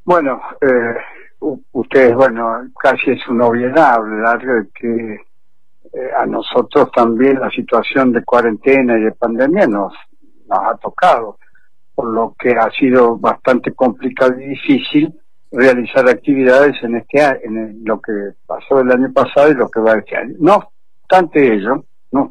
Bueno, ustedes, bueno, casi es una obviedad hablar de que a nosotros también la situación de cuarentena y de pandemia nos ha tocado, por lo que ha sido bastante complicado y difícil realizar actividades en este año, lo que pasó el año pasado y lo que va este año. No obstante ello,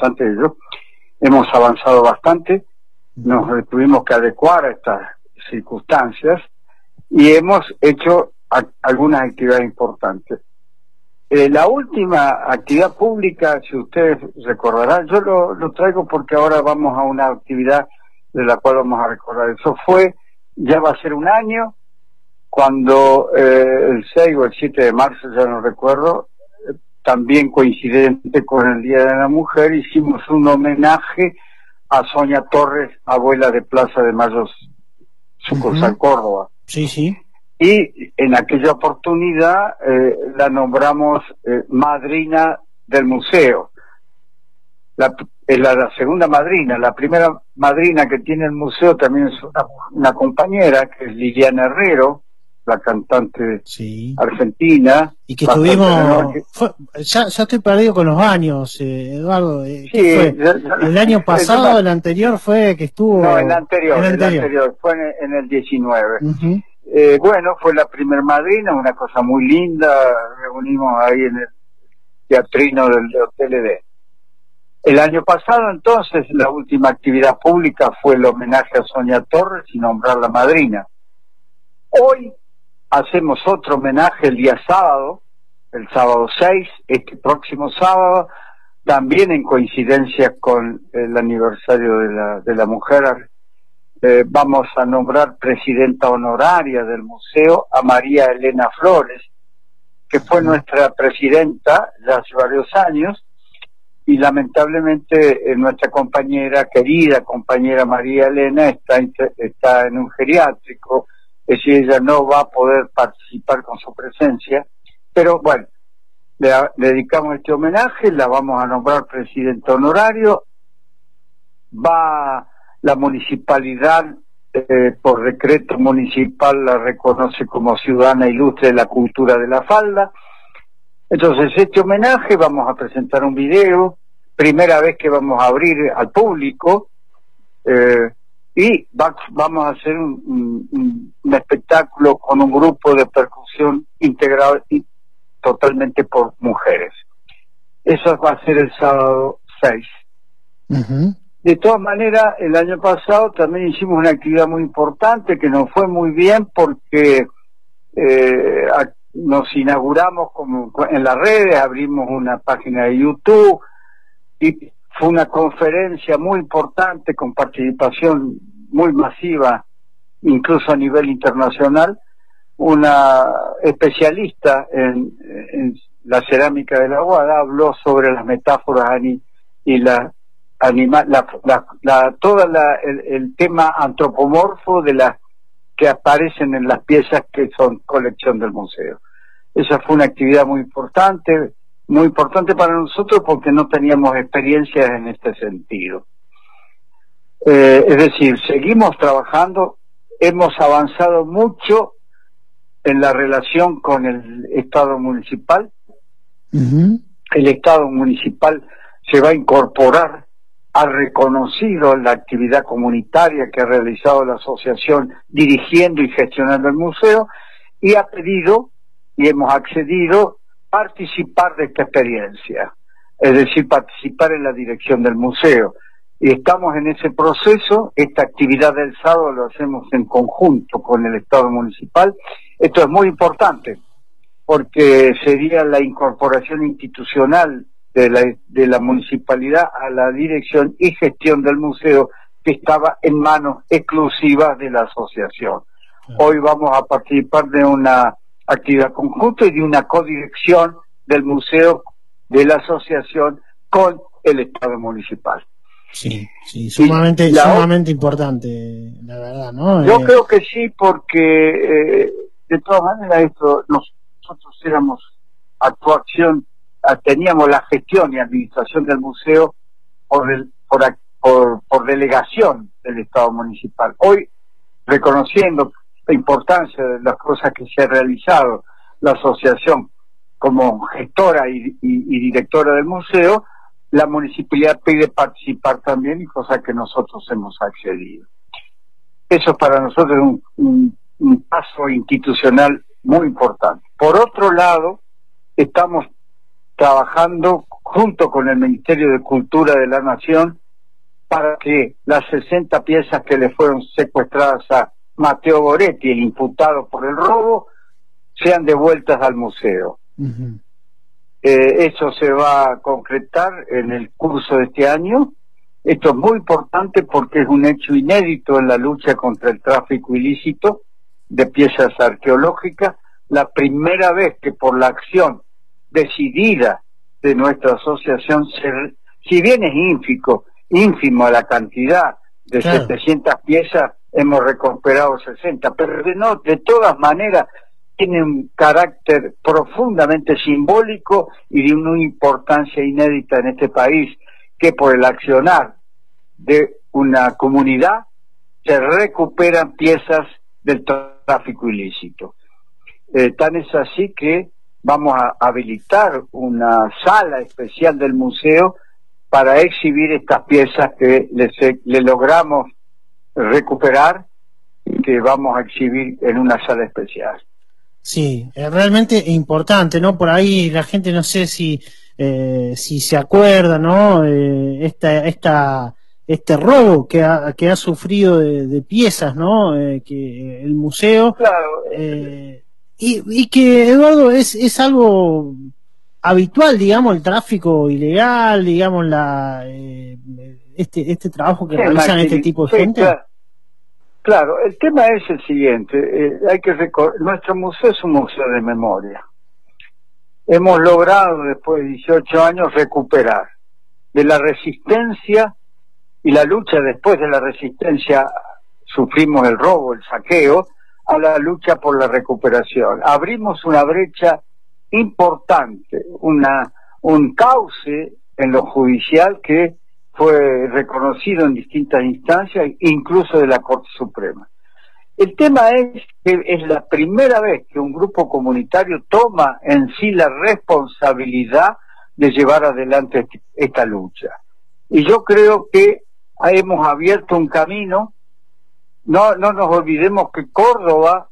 hemos avanzado bastante, nos tuvimos que adecuar a estas circunstancias y hemos hecho algunas actividades importantes. La última actividad pública, si ustedes recordarán, yo lo traigo porque ahora vamos a una actividad de la cual vamos a recordar. Eso fue, ya va a ser un año, cuando el 6 o el 7 de marzo, ya no recuerdo, también coincidente con el Día de la Mujer, hicimos un homenaje a Sonia Torres, abuela de Plaza de Mayo, sucursal Córdoba. Sí, sí. Y en aquella oportunidad la nombramos madrina del museo. Es la segunda madrina. La primera madrina que tiene el museo también es una compañera, que es Liliana Herrero, la cantante argentina. Y que estuvimos... ya estoy perdido con los años, Eduardo. Sí, fue? ¿El año pasado, el anterior fue que estuvo...? No, el anterior fue en el 19. Bueno, fue la primer madrina, una cosa muy linda, reunimos ahí en el teatrino del Hotel Edén. El año pasado, entonces, la última actividad pública fue el homenaje a Sonia Torres y nombrar la madrina. Hoy hacemos otro homenaje el día sábado, el sábado 6, este próximo sábado, también en coincidencia con el aniversario de la mujer. Vamos a nombrar presidenta honoraria del museo a María Elena Flores, que fue nuestra presidenta ya hace varios años, y lamentablemente nuestra querida compañera María Elena está en un geriátrico, es decir, ella no va a poder participar con su presencia, pero bueno, le dedicamos este homenaje, la vamos a nombrar presidenta honorario, la municipalidad, por decreto municipal, la reconoce como ciudadana ilustre de la cultura de la falda. Entonces, este homenaje, vamos a presentar un video, primera vez que vamos a abrir al público, y vamos a hacer un espectáculo con un grupo de percusión integrado y totalmente por mujeres. Eso va a ser el sábado 6. De todas maneras, el año pasado también hicimos una actividad muy importante que nos fue muy bien porque nos inauguramos como en las redes, abrimos una página de YouTube y fue una conferencia muy importante con participación muy masiva, incluso a nivel internacional. Una especialista en la cerámica de la Guada habló sobre las metáforas y el tema antropomorfo de las que aparecen en las piezas que son colección del museo. Esa fue una actividad muy importante para nosotros porque no teníamos experiencias en este sentido. Es decir, seguimos trabajando, hemos avanzado mucho en la relación con el Estado municipal. El Estado municipal se va a incorporar, ha reconocido la actividad comunitaria que ha realizado la asociación dirigiendo y gestionando el museo y ha pedido y hemos accedido participar de esta experiencia, es decir, participar en la dirección del museo. Y estamos en ese proceso. Esta actividad del sábado lo hacemos en conjunto con el Estado municipal. Esto es muy importante porque sería la incorporación institucional de la municipalidad a la dirección y gestión del museo que estaba en manos exclusivas de la asociación. Hoy vamos a participar de una actividad conjunta y de una codirección del museo de la asociación con el Estado municipal. Sí, sumamente importante, la verdad, ¿no? Yo creo que sí, porque de todas maneras nosotros éramos teníamos la gestión y administración del museo por delegación del Estado municipal. Hoy, reconociendo importancia de las cosas que se ha realizado la asociación como gestora y directora del museo, la municipalidad pide participar también, y cosa que nosotros hemos accedido. Eso para nosotros es un paso institucional muy importante. Por otro lado, estamos trabajando junto con el Ministerio de Cultura de la Nación para que las 60 piezas que le fueron secuestradas a Mateo Goretti, el imputado por el robo, sean devueltas al museo. Uh-huh. Eso se va a concretar en el curso de este año. Esto es muy importante porque es un hecho inédito en la lucha contra el tráfico ilícito de piezas arqueológicas. La primera vez que por la acción decidida de nuestra asociación, si bien es ínfimo la cantidad de 700 piezas, hemos recuperado 60, pero de todas maneras tiene un carácter profundamente simbólico y de una importancia inédita en este país, que por el accionar de una comunidad se recuperan piezas del tráfico ilícito. Tan es así que vamos a habilitar una sala especial del museo para exhibir estas piezas que le logramos recuperar y que vamos a exhibir en una sala especial. Sí, realmente importante, ¿no? Por ahí la gente no sé si se acuerda, ¿no? Este robo que ha sufrido de piezas, ¿no? Que el museo. Claro. Y que, Eduardo, es algo habitual, digamos, el tráfico ilegal, digamos, este trabajo que realizan este tipo de gente. Claro, el tema es el siguiente, hay que recordar, nuestro museo es un museo de memoria. Hemos logrado, después de 18 años, recuperar de la resistencia y la lucha. Después de la resistencia sufrimos el robo, el saqueo, a la lucha por la recuperación. Abrimos una brecha importante, un cauce en lo judicial que fue reconocido en distintas instancias, incluso de la Corte Suprema. El tema es que es la primera vez que un grupo comunitario toma en sí la responsabilidad de llevar adelante esta lucha. Y yo creo que hemos abierto un camino. No nos olvidemos que Córdoba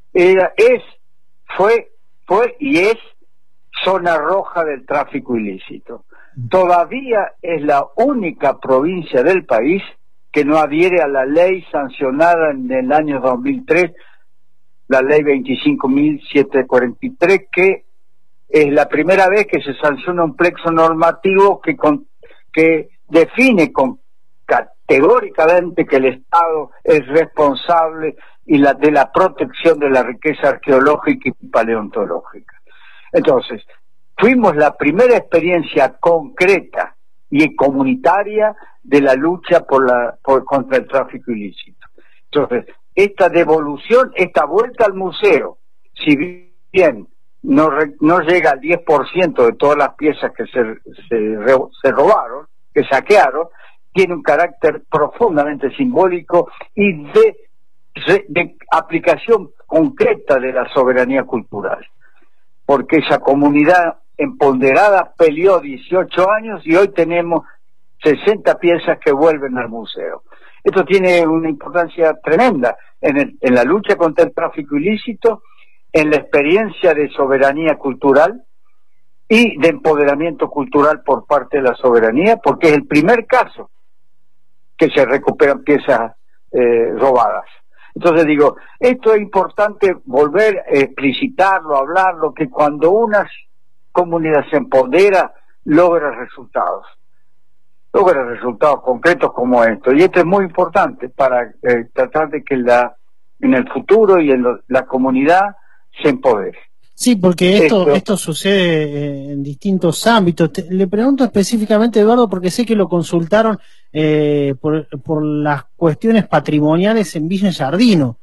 fue y es zona roja del tráfico ilícito. Todavía es la única provincia del país que no adhiere a la ley sancionada en el año 2003, la ley 25.743, que es la primera vez que se sanciona un plexo normativo que define categóricamente que el Estado es responsable de la protección de la riqueza arqueológica y paleontológica. Entonces, fuimos la primera experiencia concreta y comunitaria de la lucha contra el tráfico ilícito. Entonces, esta devolución, esta vuelta al museo, si bien no llega al 10% de todas las piezas que se robaron, que saquearon, tiene un carácter profundamente simbólico y de aplicación concreta de la soberanía cultural, porque esa comunidad empoderada peleó 18 años y hoy tenemos 60 piezas que vuelven al museo. Esto tiene una importancia tremenda en la lucha contra el tráfico ilícito, en la experiencia de soberanía cultural y de empoderamiento cultural por parte de la soberanía, porque es el primer caso que se recuperan piezas robadas. Entonces digo, esto es importante volver a explicitarlo, hablarlo, que cuando una comunidad se empodera, logra resultados concretos como esto. Y esto es muy importante para tratar de que en el futuro y en la comunidad se empodere. Sí, porque esto sucede en distintos ámbitos. Le pregunto específicamente, Eduardo, porque sé que lo consultaron por las cuestiones patrimoniales en Villa Giardino.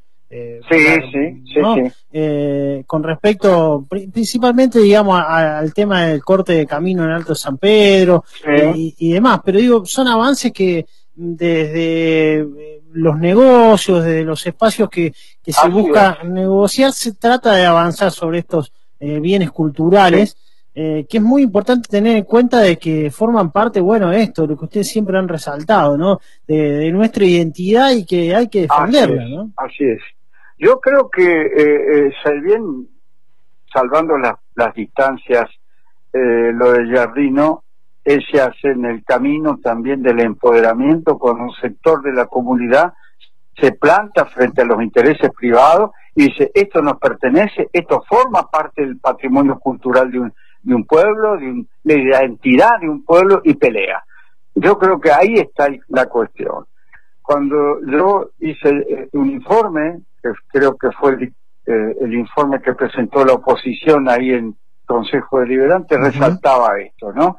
Con respecto principalmente, digamos, al tema del corte de camino en Alto San Pedro y demás, pero digo, son avances que desde los negocios, desde los espacios que se busca negociar, se trata de avanzar sobre estos bienes culturales, que es muy importante tener en cuenta de que forman parte, bueno, esto, lo que ustedes siempre han resaltado, ¿no? De nuestra identidad y que hay que defenderla, ¿no? Así es. Yo creo que, bien, salvando las distancias, lo de Giardino, se hace en el camino también del empoderamiento con un sector de la comunidad, se planta frente a los intereses privados y dice, esto nos pertenece, esto forma parte del patrimonio cultural de un pueblo, de la identidad de un pueblo, y pelea. Yo creo que ahí está la cuestión. Cuando yo hice un informe, que creo que fue el informe que presentó la oposición ahí en Consejo Deliberante, resaltaba esto, ¿no?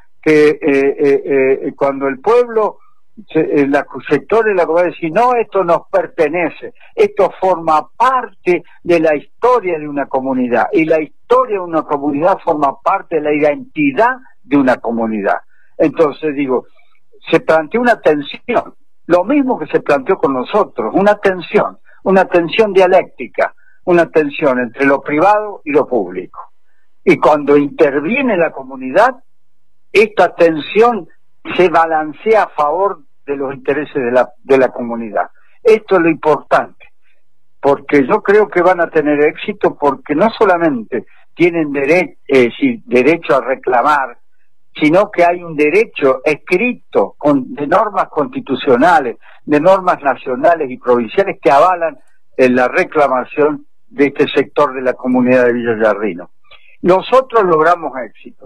Que cuando el pueblo, los sectores de la comunidad decían, no, esto nos pertenece, esto forma parte de la historia de una comunidad, y la historia de una comunidad forma parte de la identidad de una comunidad. Entonces digo, se planteó una tensión, lo mismo que se planteó con nosotros, una tensión dialéctica, una tensión entre lo privado y lo público. Y cuando interviene la comunidad, esta tensión se balancea a favor de los intereses de la comunidad. Esto es lo importante, porque yo creo que van a tener éxito, porque no solamente tienen derecho a reclamar, sino que hay un derecho escrito de normas constitucionales, de normas nacionales y provinciales que avalan la reclamación de este sector de la comunidad de Villa Giardino. Nosotros logramos éxito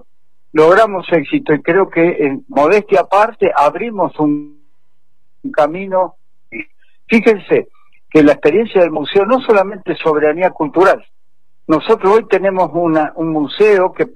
y creo que, en modestia aparte, abrimos un camino. Fíjense que la experiencia del museo no solamente es soberanía cultural. Nosotros hoy tenemos un museo que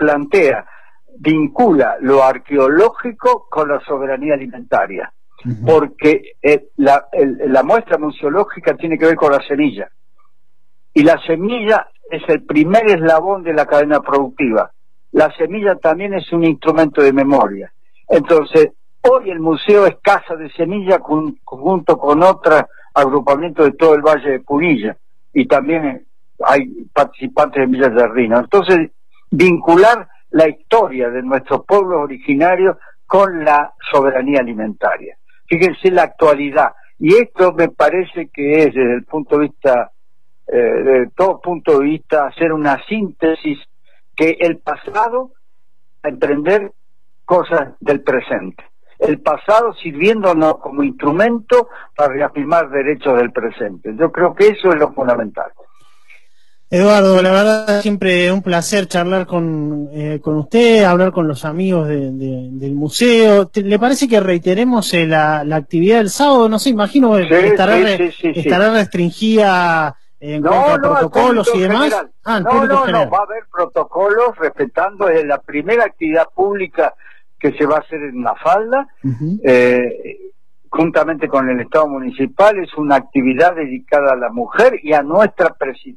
vincula lo arqueológico con la soberanía alimentaria, porque la muestra museológica tiene que ver con la semilla, y la semilla es el primer eslabón de la cadena productiva. La semilla también es un instrumento de memoria. Entonces, hoy el museo es Casa de Semilla junto con otros agrupamientos de todo el Valle de Punilla, y también hay participantes en Villa Giardino. Entonces, vincular la historia de nuestros pueblos originarios con la soberanía alimentaria. Fíjense la actualidad. Y esto me parece que es, desde el punto de vista, de todo punto de vista, hacer una síntesis, que el pasado, emprender cosas del presente. El pasado sirviéndonos como instrumento para reafirmar derechos del presente. Yo creo que eso es lo fundamental. Eduardo, la verdad siempre un placer charlar con usted, hablar con los amigos del museo. ¿Le parece que reiteremos la actividad del sábado? No sé, imagino que estará restringida en cuanto a protocolos y demás. No, va a haber protocolos respetando la primera actividad pública que se va a hacer en La Falda, juntamente con el Estado municipal. Es una actividad dedicada a la mujer y a nuestra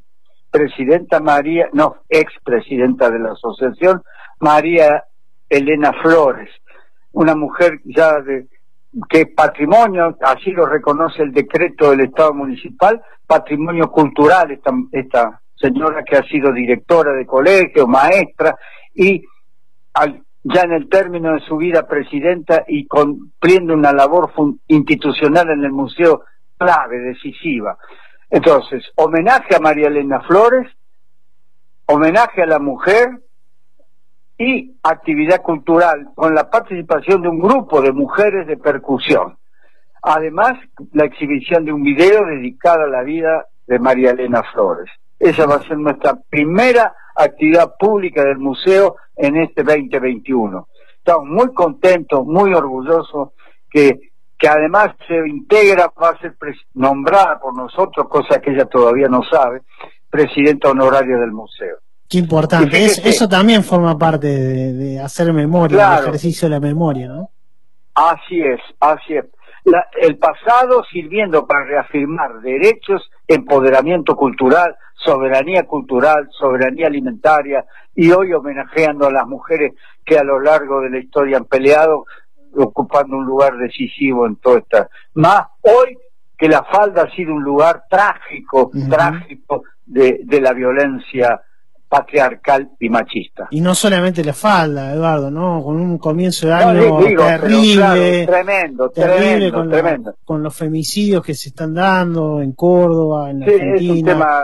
expresidenta de la asociación, María Elena Flores, una mujer ya que es patrimonio, así lo reconoce el decreto del Estado municipal, patrimonio cultural, esta señora que ha sido directora de colegio, maestra, y ya en el término de su vida presidenta, y cumpliendo una labor institucional en el museo clave, decisiva. Entonces, homenaje a María Elena Flores, homenaje a la mujer y actividad cultural con la participación de un grupo de mujeres de percusión. Además, la exhibición de un video dedicado a la vida de María Elena Flores. Esa va a ser nuestra primera actividad pública del museo en este 2021. Estamos muy contentos, muy orgullosos que además se integra, va a ser nombrada por nosotros, cosa que ella todavía no sabe, presidenta honoraria del museo. Qué importante, eso también forma parte de hacer memoria, claro, el ejercicio de la memoria, ¿no? Así es. El pasado sirviendo para reafirmar derechos, empoderamiento cultural, soberanía alimentaria, y hoy homenajeando a las mujeres que a lo largo de la historia han peleado, ocupando un lugar decisivo en toda esta. Más hoy que la falda ha sido un lugar trágico, trágico de la violencia patriarcal y machista. Y no solamente la falda, Eduardo, ¿no? Con un comienzo de año terrible, claro, tremendo, con los femicidios que se están dando en Córdoba, en Argentina. Es un tema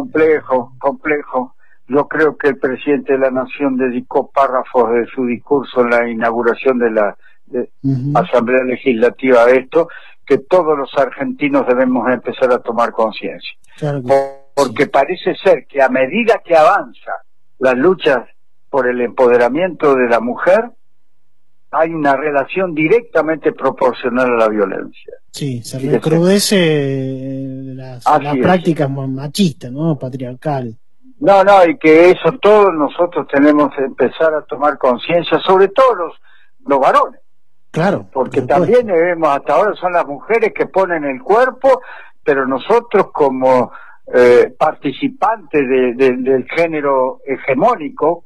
complejo. Yo creo que el presidente de la Nación dedicó párrafos de su discurso en la inauguración de la Asamblea Legislativa a esto, que todos los argentinos debemos empezar a tomar conciencia. Claro porque parece ser que a medida que avanza las luchas por el empoderamiento de la mujer, hay una relación directamente proporcional a la violencia. Sí, se recrudece las prácticas machistas, ¿no? Patriarcales. No, y que eso todos nosotros tenemos que empezar a tomar conciencia, sobre todo los varones. Claro. Porque también vemos, hasta ahora son las mujeres que ponen el cuerpo, pero nosotros como participantes del género hegemónico,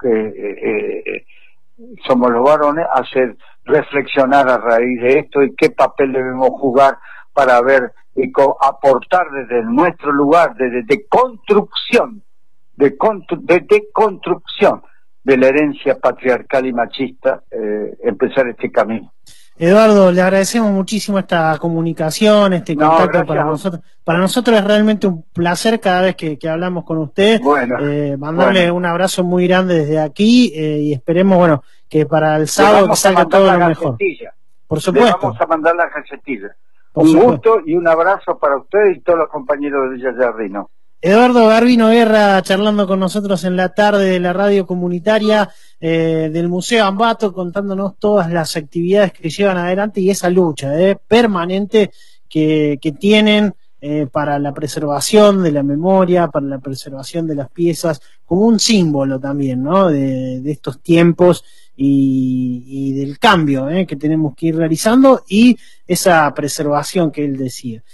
que somos los varones, hacer reflexionar a raíz de esto y qué papel debemos jugar para ver y aportar desde nuestro lugar de construcción, de construcción de la herencia patriarcal y machista, empezar este camino. Eduardo, le agradecemos muchísimo esta comunicación, este contacto para nosotros. Para nosotros es realmente un placer cada vez que hablamos con usted. Mandarle un abrazo muy grande desde aquí y esperemos, que para el sábado que salga todo lo mejor. Por supuesto. Le vamos a mandar la galletilla. Un gusto y un abrazo para usted y todos los compañeros de Villa Giardino. Eduardo Garbino Guerra charlando con nosotros en la tarde de la radio comunitaria del Museo Ambato, contándonos todas las actividades que llevan adelante y esa lucha permanente que tienen para la preservación de la memoria, para la preservación de las piezas, como un símbolo también, ¿no? de estos tiempos y del cambio que tenemos que ir realizando y esa preservación que él decía.